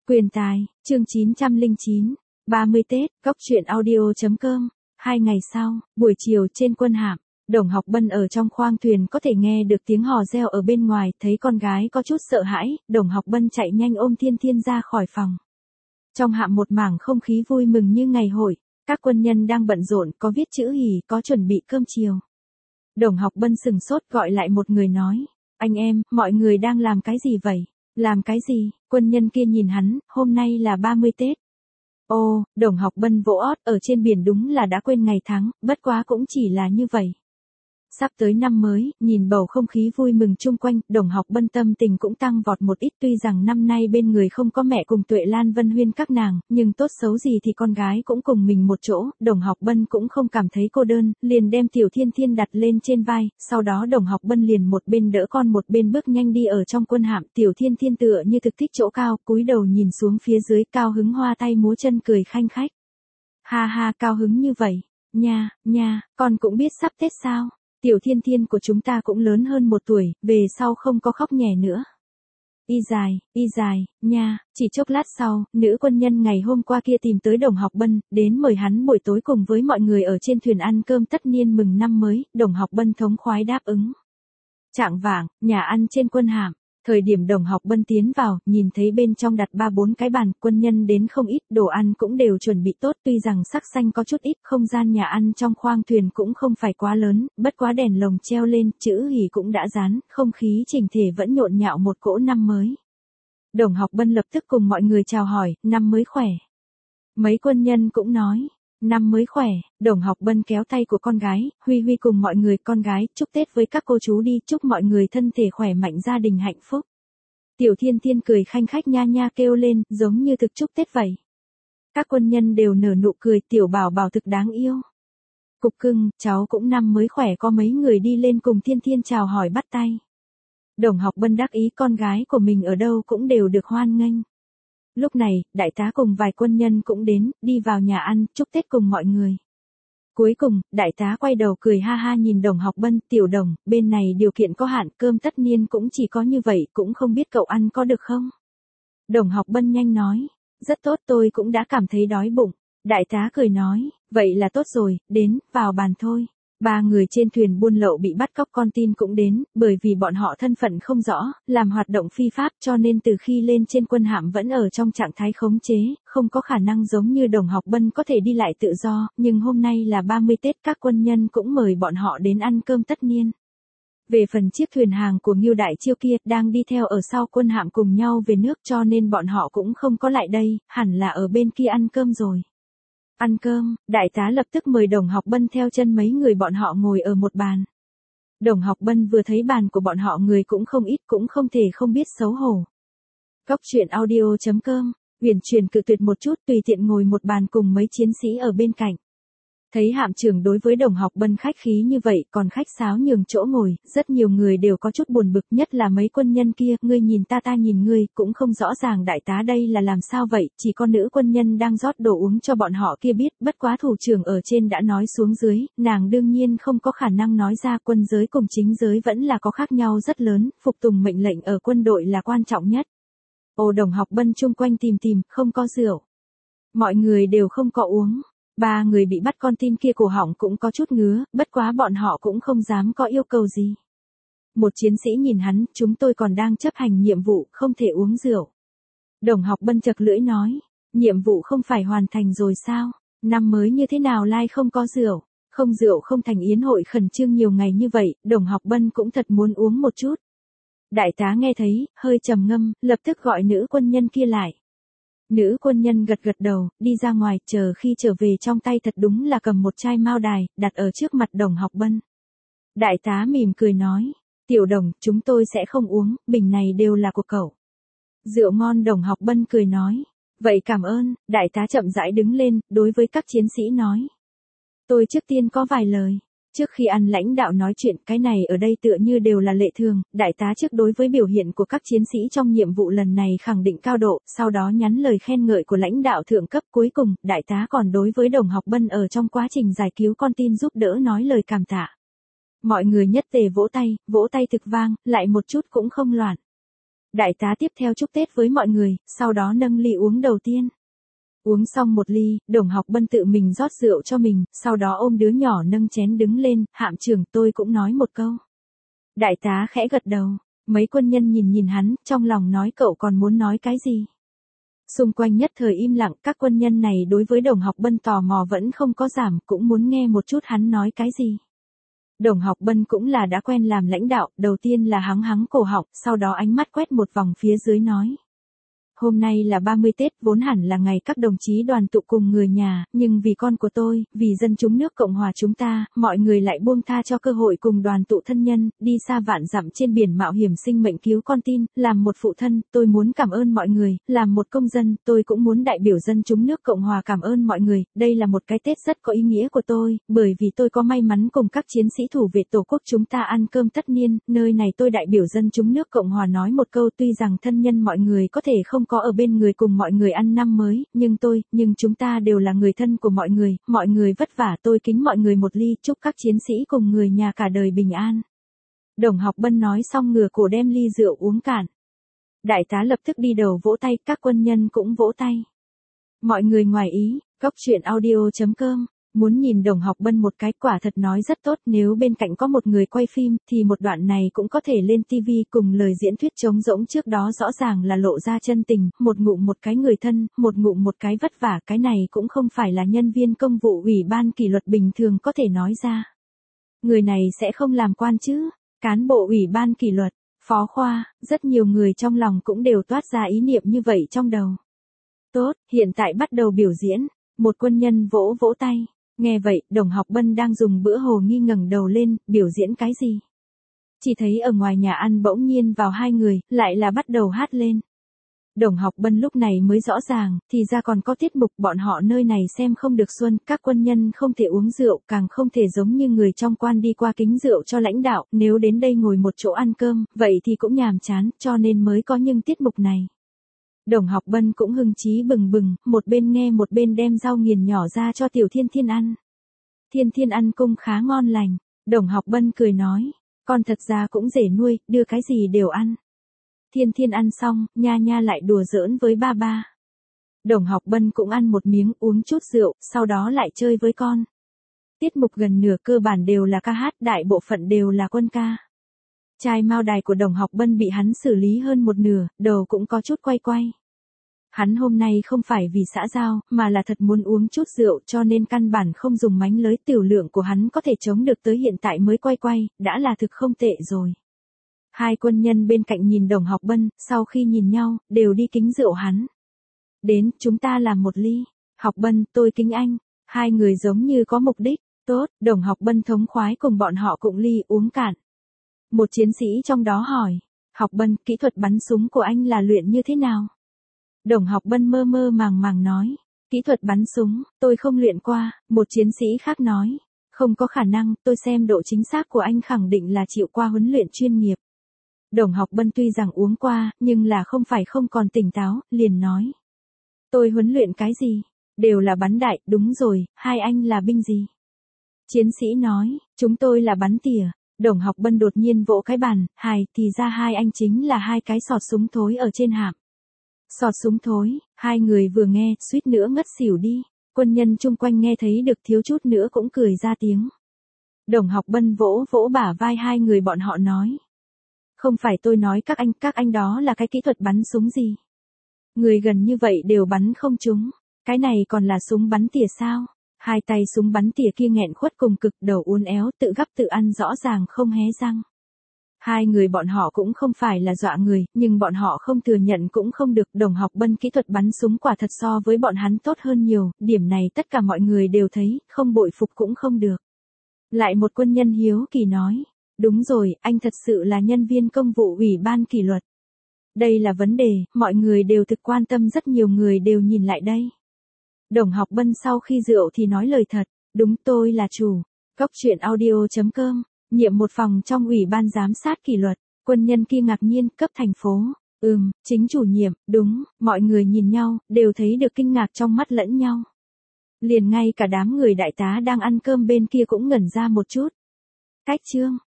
Quyền tài, chương 909, 30 Tết, Cóc truyện audio.com. 2 ngày sau, buổi chiều trên quân hạm, Đồng Học Bân ở trong khoang thuyền có thể nghe được tiếng hò reo ở bên ngoài, thấy con gái có chút sợ hãi, Đồng Học Bân chạy nhanh ôm Thiên Thiên ra khỏi phòng. Trong hạm một mảng không khí vui mừng như ngày hội, các quân nhân đang bận rộn, có viết chữ hỉ, có chuẩn bị cơm chiều. Đồng Học Bân sừng sốt gọi lại một người nói, anh em, mọi người đang làm cái gì vậy? Làm cái gì? Quân nhân kia nhìn hắn, hôm nay là 30 Tết. Ô, Đồng Học Bân vỗ ót, ở trên biển đúng là đã quên ngày tháng, bất quá cũng chỉ là như vậy. Sắp tới năm mới, nhìn bầu không khí vui mừng chung quanh, Đồng Học Bân tâm tình cũng tăng vọt một ít, tuy rằng năm nay bên người không có mẹ cùng Tuệ Lan Vân Huyên các nàng, nhưng tốt xấu gì thì con gái cũng cùng mình một chỗ, Đồng Học Bân cũng không cảm thấy cô đơn, liền đem Tiểu Thiên Thiên đặt lên trên vai, sau đó Đồng Học Bân liền một bên đỡ con một bên bước nhanh đi ở trong quân hạm, Tiểu Thiên Thiên tựa như thực thích chỗ cao, cúi đầu nhìn xuống phía dưới, cao hứng hoa tay múa chân cười khanh khách. Ha ha, cao hứng như vậy, nha, con cũng biết sắp Tết sao? Tiểu Thiên Thiên của chúng ta cũng lớn hơn 1 tuổi, về sau không có khóc nhè nữa. Y dài, nha, chỉ chốc lát sau, nữ quân nhân ngày hôm qua kia tìm tới Đồng Học Bân, đến mời hắn buổi tối cùng với mọi người ở trên thuyền ăn cơm tất niên mừng năm mới, Đồng Học Bân thống khoái đáp ứng. Chạng vạng, nhà ăn trên quân hạm, thời điểm Đồng Học Bân tiến vào, nhìn thấy bên trong đặt 3-4 cái bàn, quân nhân đến không ít, đồ ăn cũng đều chuẩn bị tốt, tuy rằng sắc xanh có chút ít, không gian nhà ăn trong khoang thuyền cũng không phải quá lớn, bất quá đèn lồng treo lên, chữ hỉ cũng đã dán, không khí chỉnh thể vẫn nhộn nhạo một cỗ năm mới. Đồng Học Bân lập tức cùng mọi người chào hỏi, năm mới khỏe. Mấy quân nhân cũng nói, năm mới khỏe. Đồng Học Bân kéo tay của con gái, Huy cùng mọi người, con gái, chúc Tết với các cô chú đi, chúc mọi người thân thể khỏe mạnh, gia đình hạnh phúc. Tiểu Thiên Thiên cười khanh khách nha kêu lên, giống như thực chúc Tết vậy. Các quân nhân đều nở nụ cười, Tiểu Bảo Bảo thực đáng yêu. Cục cưng, cháu cũng năm mới khỏe, có mấy người đi lên cùng Thiên Thiên chào hỏi bắt tay. Đồng Học Bân đắc ý con gái của mình ở đâu cũng đều được hoan nghênh. Lúc này, đại tá cùng vài quân nhân cũng đến, đi vào nhà ăn, chúc Tết cùng mọi người. Cuối cùng, đại tá quay đầu cười ha ha nhìn Đồng Học Bân, Tiểu Đồng, bên này điều kiện có hạn, cơm tất niên cũng chỉ có như vậy, cũng không biết cậu ăn có được không? Đồng Học Bân nhanh nói, rất tốt, tôi cũng đã cảm thấy đói bụng. Đại tá cười nói, vậy là tốt rồi, đến, vào bàn thôi. 3 người trên thuyền buôn lậu bị bắt cóc con tin cũng đến, bởi vì bọn họ thân phận không rõ, làm hoạt động phi pháp cho nên từ khi lên trên quân hạm vẫn ở trong trạng thái khống chế, không có khả năng giống như Đồng Học Bân có thể đi lại tự do, nhưng hôm nay là 30 Tết, các quân nhân cũng mời bọn họ đến ăn cơm tất niên. Về phần chiếc thuyền hàng của Ngưu Đại Chiêu kia đang đi theo ở sau quân hạm cùng nhau về nước cho nên bọn họ cũng không có lại đây, hẳn là ở bên kia ăn cơm rồi. Ăn cơm, đại tá lập tức mời Đồng Học Bân theo chân mấy người bọn họ ngồi ở một bàn. Đồng Học Bân vừa thấy bàn của bọn họ người cũng không ít, cũng không thể không biết xấu hổ. Cóc truyện audio.com, huyền truyền cự tuyệt một chút, tùy tiện ngồi một bàn cùng mấy chiến sĩ ở bên cạnh. Thấy hạm trưởng đối với Đồng Học Bân khách khí như vậy, còn khách sáo nhường chỗ ngồi, rất nhiều người đều có chút buồn bực, nhất là mấy quân nhân kia, ngươi nhìn ta nhìn ngươi, cũng không rõ ràng đại tá đây là làm sao vậy, chỉ con nữ quân nhân đang rót đồ uống cho bọn họ kia biết, bất quá thủ trưởng ở trên đã nói xuống dưới, nàng đương nhiên không có khả năng nói ra, quân giới cùng chính giới vẫn là có khác nhau rất lớn, phục tùng mệnh lệnh ở quân đội là quan trọng nhất. Ồ, Đồng Học Bân chung quanh tìm, không có rượu. Mọi người đều không có uống. 3 người bị bắt con tin kia cổ họng cũng có chút ngứa, bất quá bọn họ cũng không dám có yêu cầu gì. Một chiến sĩ nhìn hắn, chúng tôi còn đang chấp hành nhiệm vụ, không thể uống rượu. Đồng Học Bân chật lưỡi nói, nhiệm vụ không phải hoàn thành rồi sao? Năm mới như thế nào lai không có rượu? Không rượu không thành yến hội khẩn trương nhiều ngày như vậy, Đồng Học Bân cũng thật muốn uống một chút. Đại tá nghe thấy, hơi trầm ngâm, lập tức gọi nữ quân nhân kia lại. Nữ quân nhân gật đầu, đi ra ngoài, chờ khi trở về trong tay thật đúng là cầm một chai mao đài, đặt ở trước mặt Đồng Học Bân. Đại tá mỉm cười nói, Tiểu Đồng, chúng tôi sẽ không uống, bình này đều là của cậu. Rượu ngon. Đồng Học Bân cười nói, vậy cảm ơn. Đại tá chậm rãi đứng lên, đối với các chiến sĩ nói. Tôi trước tiên có vài lời. Trước khi ăn lãnh đạo nói chuyện, cái này ở đây tựa như đều là lệ thường, đại tá trước đối với biểu hiện của các chiến sĩ trong nhiệm vụ lần này khẳng định cao độ, sau đó nhắn lời khen ngợi của lãnh đạo thượng cấp, cuối cùng, đại tá còn đối với Đồng Học Bân ở trong quá trình giải cứu con tin giúp đỡ nói lời cảm tạ. Mọi người nhất tề vỗ tay thực vang, lại một chút cũng không loạn. Đại tá tiếp theo chúc Tết với mọi người, sau đó nâng ly uống đầu tiên. Uống xong một ly, Đồng Học Bân tự mình rót rượu cho mình, sau đó ôm đứa nhỏ nâng chén đứng lên, hạm trưởng tôi cũng nói một câu. Đại tá khẽ gật đầu, mấy quân nhân nhìn nhìn hắn, trong lòng nói cậu còn muốn nói cái gì. Xung quanh nhất thời im lặng, các quân nhân này đối với Đồng Học Bân tò mò vẫn không có giảm, cũng muốn nghe một chút hắn nói cái gì. Đồng Học Bân cũng là đã quen làm lãnh đạo, đầu tiên là hắng hắng cổ họng, sau đó ánh mắt quét một vòng phía dưới nói. Hôm nay là 30 Tết, vốn hẳn là ngày các đồng chí đoàn tụ cùng người nhà, nhưng vì con của tôi, vì dân chúng nước Cộng hòa chúng ta, mọi người lại buông tha cho cơ hội cùng đoàn tụ thân nhân, đi xa vạn dặm trên biển mạo hiểm sinh mệnh cứu con tin, làm một phụ thân, tôi muốn cảm ơn mọi người, làm một công dân, tôi cũng muốn đại biểu dân chúng nước Cộng hòa cảm ơn mọi người, đây là một cái Tết rất có ý nghĩa của tôi, bởi vì tôi có may mắn cùng các chiến sĩ thủ vệ Tổ quốc chúng ta ăn cơm tất niên, nơi này tôi đại biểu dân chúng nước Cộng hòa nói một câu tuy rằng thân nhân mọi người có thể không có ở bên người cùng mọi người ăn năm mới, nhưng chúng ta đều là người thân của mọi người vất vả tôi kính mọi người một ly, chúc các chiến sĩ cùng người nhà cả đời bình an. Đồng Học Bân nói xong ngửa cổ đem ly rượu uống cạn. Đại tá lập tức đi đầu vỗ tay, các quân nhân cũng vỗ tay. Mọi người ngoài ý, goctruyện.audio.com muốn nhìn Đồng Học Bân một cái quả thật nói rất tốt, nếu bên cạnh có một người quay phim thì một đoạn này cũng có thể lên TV cùng lời diễn thuyết trống rỗng trước đó rõ ràng là lộ ra chân tình, một ngụm một cái người thân, một ngụm một cái vất vả, cái này cũng không phải là nhân viên công vụ ủy ban kỷ luật bình thường có thể nói ra. Người này sẽ không làm quan chứ, cán bộ ủy ban kỷ luật, phó khoa, rất nhiều người trong lòng cũng đều toát ra ý niệm như vậy trong đầu. Tốt, hiện tại bắt đầu biểu diễn, một quân nhân vỗ vỗ tay. Nghe vậy, Đồng Học Bân đang dùng bữa hồ nghi ngẩng đầu lên, biểu diễn cái gì? Chỉ thấy ở ngoài nhà ăn bỗng nhiên vào hai người, lại là bắt đầu hát lên. Đồng Học Bân lúc này mới rõ ràng, thì ra còn có tiết mục, bọn họ nơi này xem không được xuân, các quân nhân không thể uống rượu, càng không thể giống như người trong quan đi qua kính rượu cho lãnh đạo, nếu đến đây ngồi một chỗ ăn cơm, vậy thì cũng nhàm chán, cho nên mới có những tiết mục này. Đồng Học Bân cũng hưng chí bừng bừng, một bên nghe một bên đem rau nghiền nhỏ ra cho Tiểu Thiên Thiên ăn. Thiên Thiên ăn cung khá ngon lành, Đồng Học Bân cười nói, con thật ra cũng dễ nuôi, đưa cái gì đều ăn. Thiên Thiên ăn xong, nha nha lại đùa giỡn với ba ba. Đồng Học Bân cũng ăn một miếng, uống chút rượu, sau đó lại chơi với con. Tiết mục gần nửa cơ bản đều là ca hát, đại bộ phận đều là quân ca. Chai mao đài của Đồng Học Bân bị hắn xử lý hơn một nửa, đầu cũng có chút quay quay. Hắn hôm nay không phải vì xã giao, mà là thật muốn uống chút rượu cho nên căn bản không dùng mánh lới, tiểu lượng của hắn có thể chống được tới hiện tại mới quay quay, đã là thực không tệ rồi. Hai quân nhân bên cạnh nhìn Đồng Học Bân, sau khi nhìn nhau, đều đi kính rượu hắn. Đến, chúng ta làm một ly. Học Bân, tôi kính anh. Hai người giống như có mục đích. Tốt, Đồng Học Bân thống khoái cùng bọn họ cụng ly uống cạn. Một chiến sĩ trong đó hỏi. Học Bân, kỹ thuật bắn súng của anh là luyện như thế nào? Đồng Học Bân mơ mơ màng màng nói. Kỹ thuật bắn súng, tôi không luyện qua. Một chiến sĩ khác nói. Không có khả năng, tôi xem độ chính xác của anh khẳng định là chịu qua huấn luyện chuyên nghiệp. Đồng Học Bân tuy rằng uống qua, nhưng là không phải không còn tỉnh táo, liền nói. Tôi huấn luyện cái gì? Đều là bắn đại, đúng rồi, hai anh là binh gì? Chiến sĩ nói, chúng tôi là bắn tỉa. Đồng Học Bân đột nhiên vỗ cái bàn, thì ra hai anh chính là hai cái sọt súng thối ở trên hạm. Sọt súng thối, hai người vừa nghe, suýt nữa ngất xỉu đi. Quân nhân chung quanh nghe thấy được thiếu chút nữa cũng cười ra tiếng. Đồng Học Bân vỗ vỗ bả vai hai người bọn họ nói. Không phải tôi nói các anh đó là cái kỹ thuật bắn súng gì? Người gần như vậy đều bắn không trúng, cái này còn là súng bắn tỉa sao? Hai tay súng bắn tỉa kia nghẹn khuất cùng cực, đầu uốn éo, tự gắp tự ăn rõ ràng không hé răng. Hai người bọn họ cũng không phải là dọa người, nhưng bọn họ không thừa nhận cũng không được. Đồng Học Bân kỹ thuật bắn súng quả thật so với bọn hắn tốt hơn nhiều, điểm này tất cả mọi người đều thấy, không bội phục cũng không được. Lại một quân nhân hiếu kỳ nói. Đúng rồi, anh thật sự là nhân viên công vụ ủy ban kỷ luật. Đây là vấn đề, mọi người đều thực quan tâm, rất nhiều người đều nhìn lại đây. Đồng Học Bân sau khi rượu thì nói lời thật, đúng tôi là chủ. Goctruyện.audio.com, nhiệm một phòng trong ủy ban giám sát kỷ luật, quân nhân kia ngạc nhiên, cấp thành phố. Chính chủ nhiệm, đúng, mọi người nhìn nhau, đều thấy được kinh ngạc trong mắt lẫn nhau. Liền ngay cả đám người đại tá đang ăn cơm bên kia cũng ngẩn ra một chút. Cách chương.